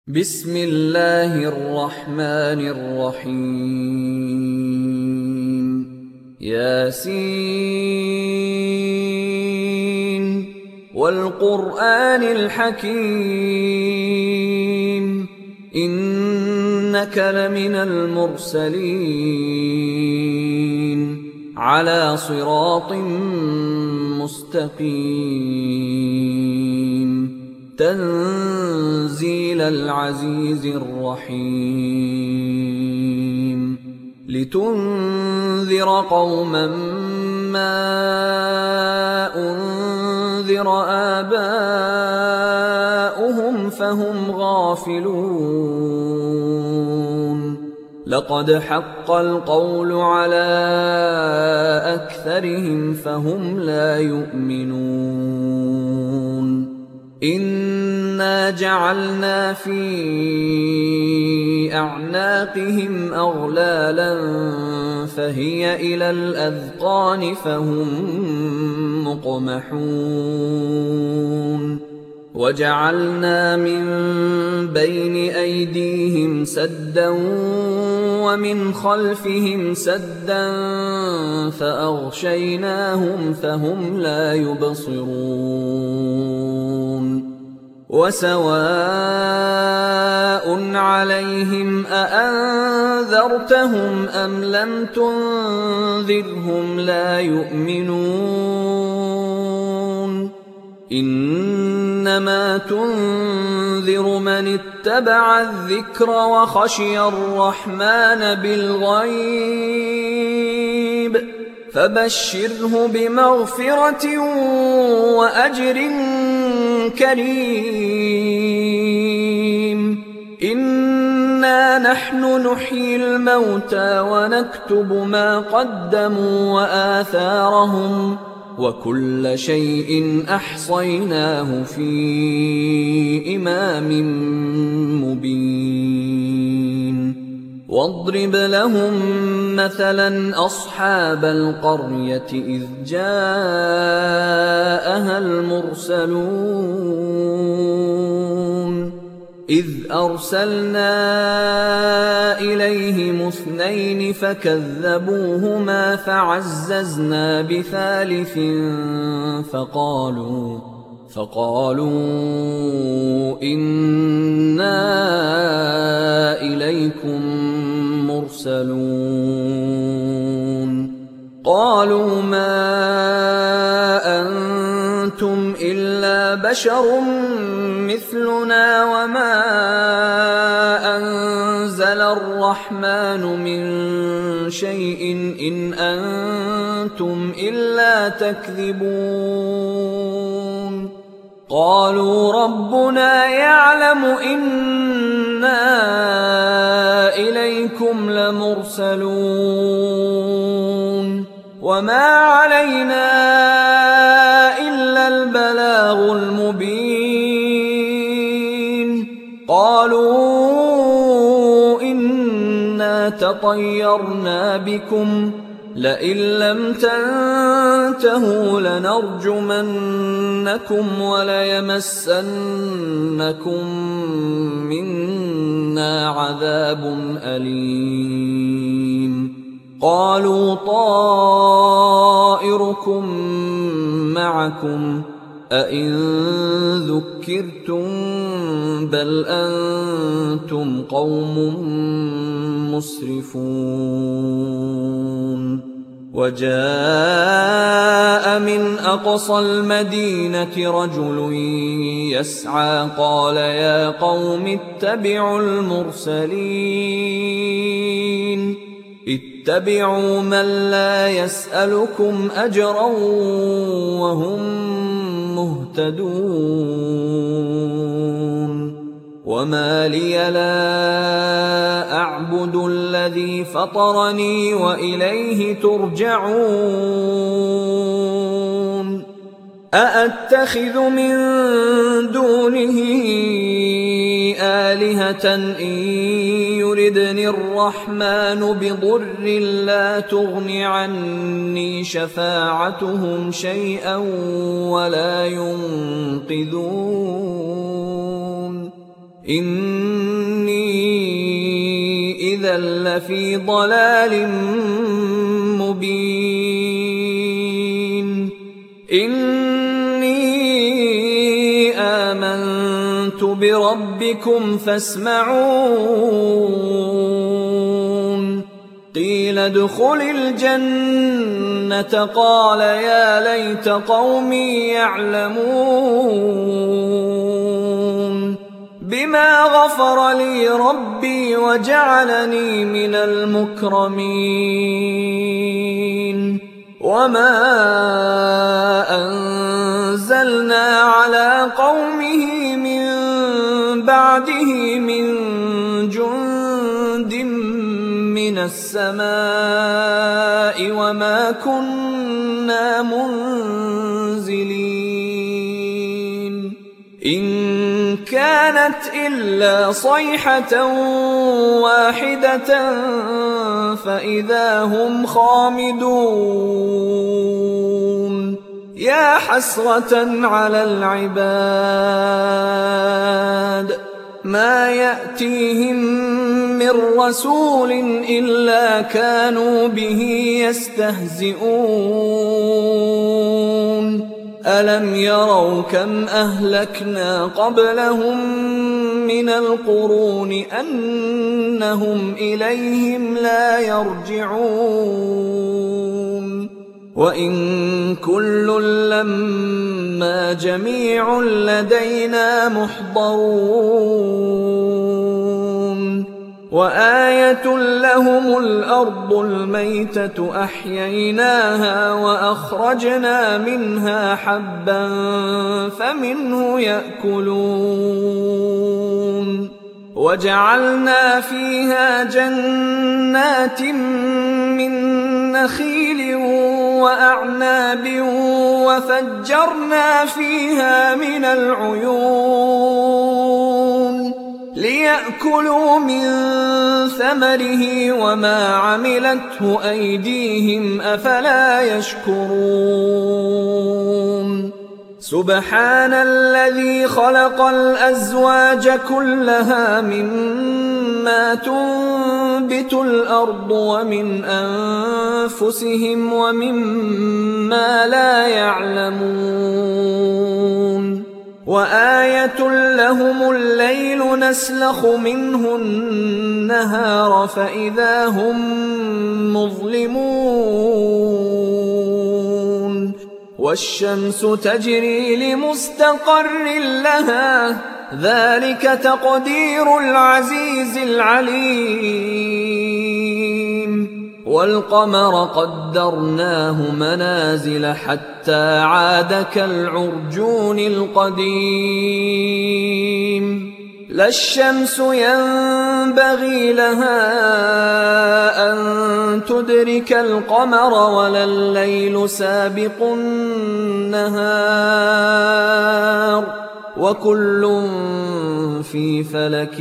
بسم الله الرحمن الرحيم ياسين والقرآن الحكيم إنك لمن المرسلين على صراط مستقيم تنزيل العزيز الرحيم لتنذر قوما ما أنذر آباؤهم فهم غافلون لقد حق القول على أكثرهم فهم لا يؤمنون إنا جعلنا في أعناقهم أغلالا فهي إلى الأذقان فهم مقمحون وجعلنا من بين أيديهم سدا ومن خلفهم سدا فأغشيناهم فهم لا يبصرون وسواء عليهم أأنذرتهم أم لم تنذرهم لا يؤمنون إنما تنذر من اتبع الذكر وخشي الرحمن بالغيب فبشره بمغفرة وأجر كريم إنا نحن نحيي الموتى ونكتب ما قدموا وآثارهم وكل شيء أحصيناه في إمام مبين واضرب لهم مثلا أصحاب القرية إذ جاءها المرسلون إذ أرسلنا إليهم اثنين فكذبوهما فعززنا بثالث فقالوا إنا إليكم مرسلون قالوا ما أنتم إلا بشر مثلنا وما أنزل الرحمن من شيء إن أنتم إلا تكذبون قالوا ربنا يعلم إنا إليكم لمرسلون وما علينا إلا البلاغ المبين قالوا إنا تطيرنا بكم لئن لم تنتهوا لنرجمنكم وليمسنكم منا عذاب أليم قالوا طائركم معكم أئن ذكرتم بل أنتم قوم مسرفون وجاء من أقصى المدينة رجل يسعى قال يا قوم اتبعوا المرسلين اتبعوا من لا يسألكم أجرا وهم مهتدون وما لي لا أعبد الذي فطرني وإليه ترجعون أأتخذ من دونه آلهة إن يردني الرحمن بضر لا تغن عني شفاعتهم شيئا ولا ينقذون إني إذا لفي ضلال مبين إني آمنت بربكم فاسمعون قيل ادخل الجنة قال يا ليت قومي يعلمون بما غفر لي ربي وجعلني من المكرمين وما أنزلنا على قومه من بعده من جند من السماء وما كنا منزلين إن كانت إلا صيحة واحدة فإذا هم خامدون يا حسرة على العباد ما يأتيهم من رسول إلا كانوا به يستهزئون ألم يروا كم أهلكنا قبلهم من القرون أنهم إليهم لا يرجعون وإن كل لما جميع لدينا محضرون وآية لهم الأرض الميتة أحييناها وأخرجنا منها حبا فمنه يأكلون وجعلنا فيها جنات من نخيل وأعناب وفجرنا فيها من العيون ليأكلوا من ثمره وما عملته أيديهم أفلا يشكرون سبحان الذي خلق الأزواج كلها مما تنبت الأرض ومن أنفسهم ومما لا يعلمون وآية لهم الليل نسلخ منه النهار فإذا هم مظلمون والشمس تجري لمستقر لها ذلك تقدير العزيز العليم والقمر قدرناه منازل حتى عاد كالعرجون القديم لا الشمس ينبغي لها أن تدرك القمر ولا الليل سابق النهار وكل في فلك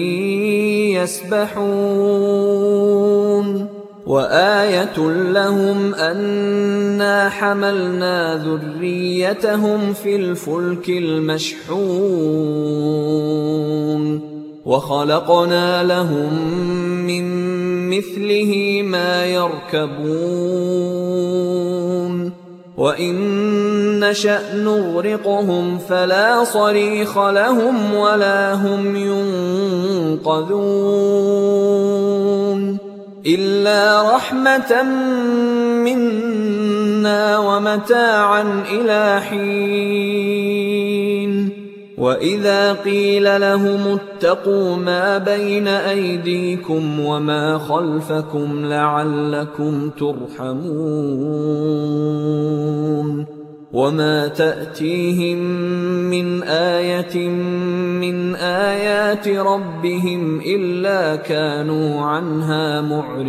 يسبحون وآية لهم أنا حملنا ذريتهم في الفلك المشحون وخلقنا لهم من مثله ما يركبون وإن نشأ نغرقهم فلا صريخ لهم ولا هم ينقذون إلا رحمة منا ومتاعا إلى حين وإذا قيل لهم اتقوا ما بين أيديكم وما خلفكم لعلكم ترحمون وما تأتيهم من آية من آيات ربهم إلا كانوا عنها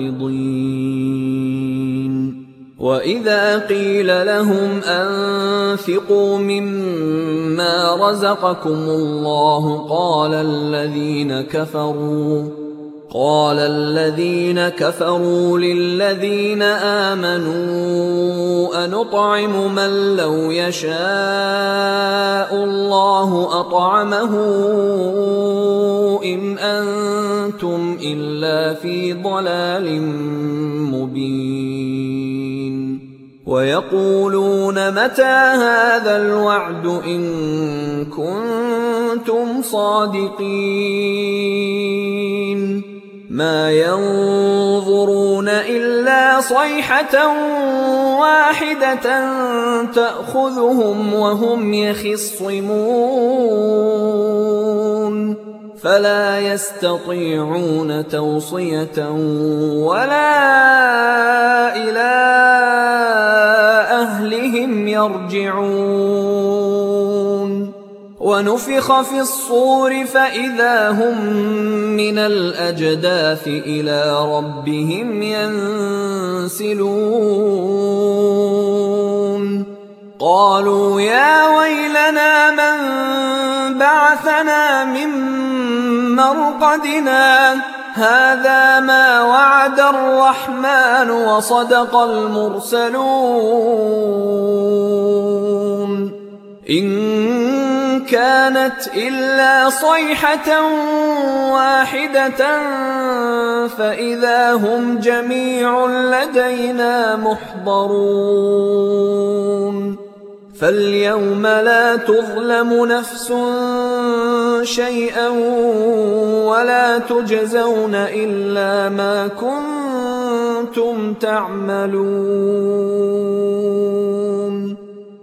معرضين وإذا قيل لهم أنفقوا مما رزقكم الله قال الذين كفروا للذين آمنوا أنطعم من لو يشاء الله أطعمه إن أنتم إلا في ضلال مبين ويقولون متى هذا الوعد إن كنتم صادقين ما ينظرون إلا صيحة واحدة تأخذهم وهم يخصمون فلا يستطيعون توصية ولا إلى أهلهم يرجعون ونفخ في الصور فإذا هم من الأجداث إلى ربهم ينسلون قالوا يا ويلنا من بعثنا من مرقدنا هذا ما وعد الرحمن وصدق المرسلون إن كانت إلا صيحة واحدة فإذا هم جميع لدينا محضرون فاليوم لا تظلم نفس شيئا ولا تجزون إلا ما كنتم تعملون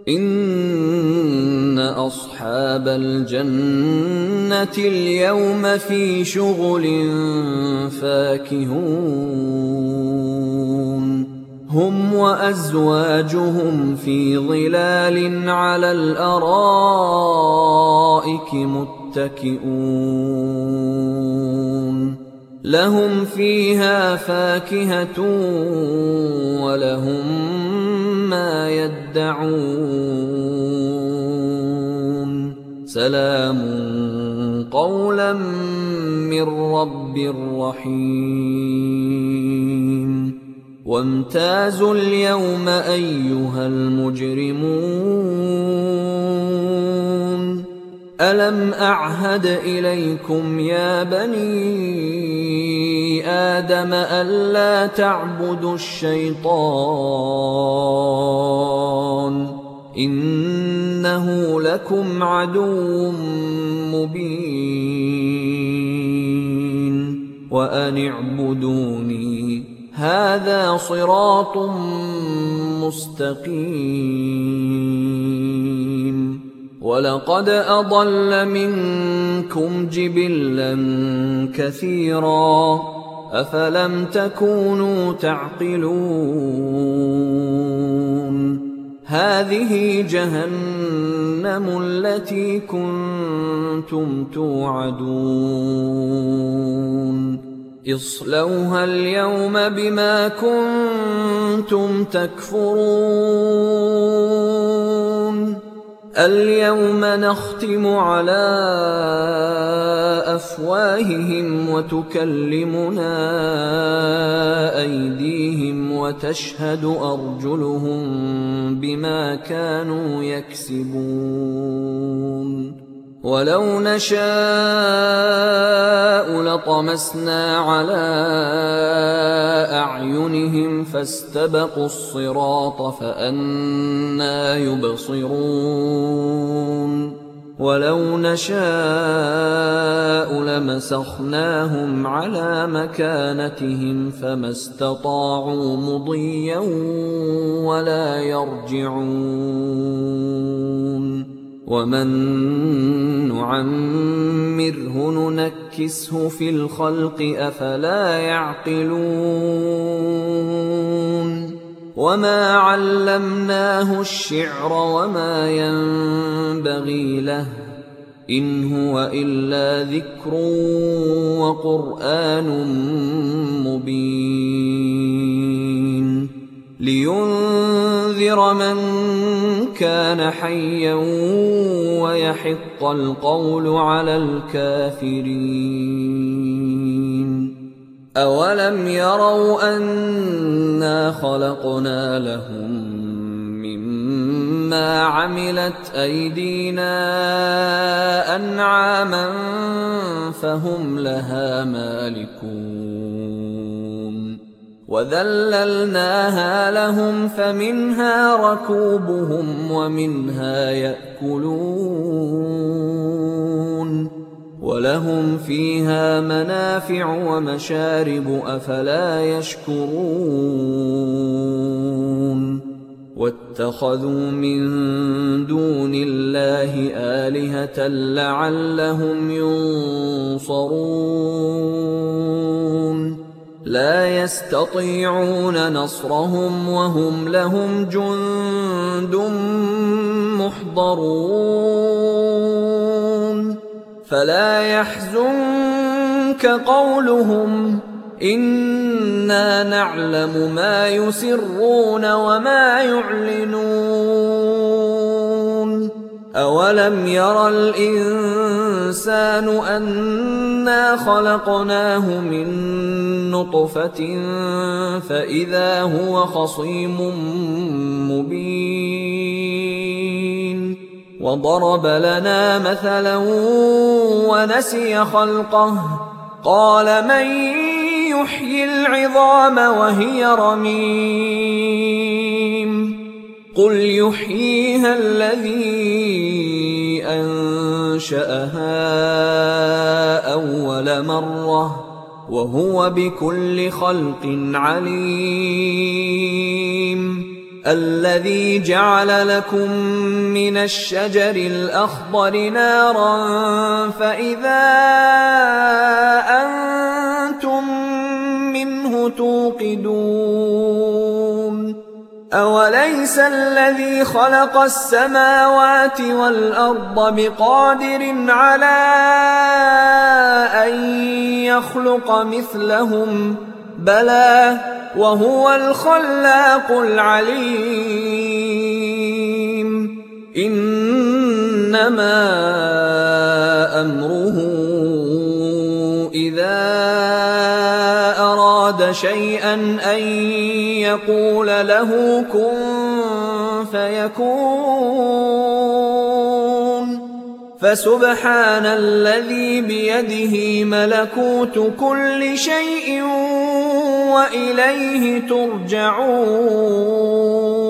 إن أصحاب الجنة اليوم في شغل فاكهون هم وأزواجهم في ظلال على الأرائك متكئون لهم فيها فاكهة ولهم ما يدعون سلام قولا من رب رحيم وامتازوا اليوم أيها المجرمون ألم أعهد إليكم يا بني آدم ألا تعبدوا الشيطان إنه لكم عدو مبين وأن اعبدوني هذا صراط مستقيم ولقد أضل منكم جبلا كثيرا أفلم تكونوا تعقلون هذه جهنم التي كنتم توعدون اصلوها اليوم بما كنتم تكفرون اليوم نختم على أفواههم وتكلمنا أيديهم وتشهد أرجلهم بما كانوا يكسبون ولو نشاء لطمسنا على أعينهم فاستبقوا الصراط فأنى يبصرون ولو نشاء لمسخناهم على مكانتهم فما استطاعوا مضيا ولا يرجعون ومن نعمره ننكسه في الخلق أفلا يعقلون وما علمناه الشعر وما ينبغي له إن هو إلا ذكر وقرآن مبين لينذر من كان حيا ويحق القول على الكافرين أولم يروا أنا خلقنا لهم مما عملت أيدينا أنعاما فهم لها مالكون وذللناها لهم فمنها ركوبهم ومنها يأكلون ولهم فيها منافع ومشارب أفلا يشكرون واتخذوا من دون الله آلهة لعلهم ينصرون لا يستطيعون نصرهم وهم لهم جند محضرون فلا يحزنك قولهم إنا نعلم ما يسرون وما يعلنون أولم ير الإنسان أنا خلقناه من نطفة فإذا هو خصيم مبين وضرب لنا مثلا ونسي خلقه قال من يحيي العظام وهي رميم قل يحييها الذي أنشأها أول مرة وهو بكل خلق عليم الذي جعل لكم من الشجر الأخضر نارا فإذا أنتم منه توقدون أوليس الذي خلق السماوات والأرض بقادر على أن يخلق مثلهم بلى وهو الخلاق العليم إنما أمره إذا أراد شيئا أن يقول له كن فيكون فسبحان الذي بيده ملكوت كل شيء وإليه ترجعون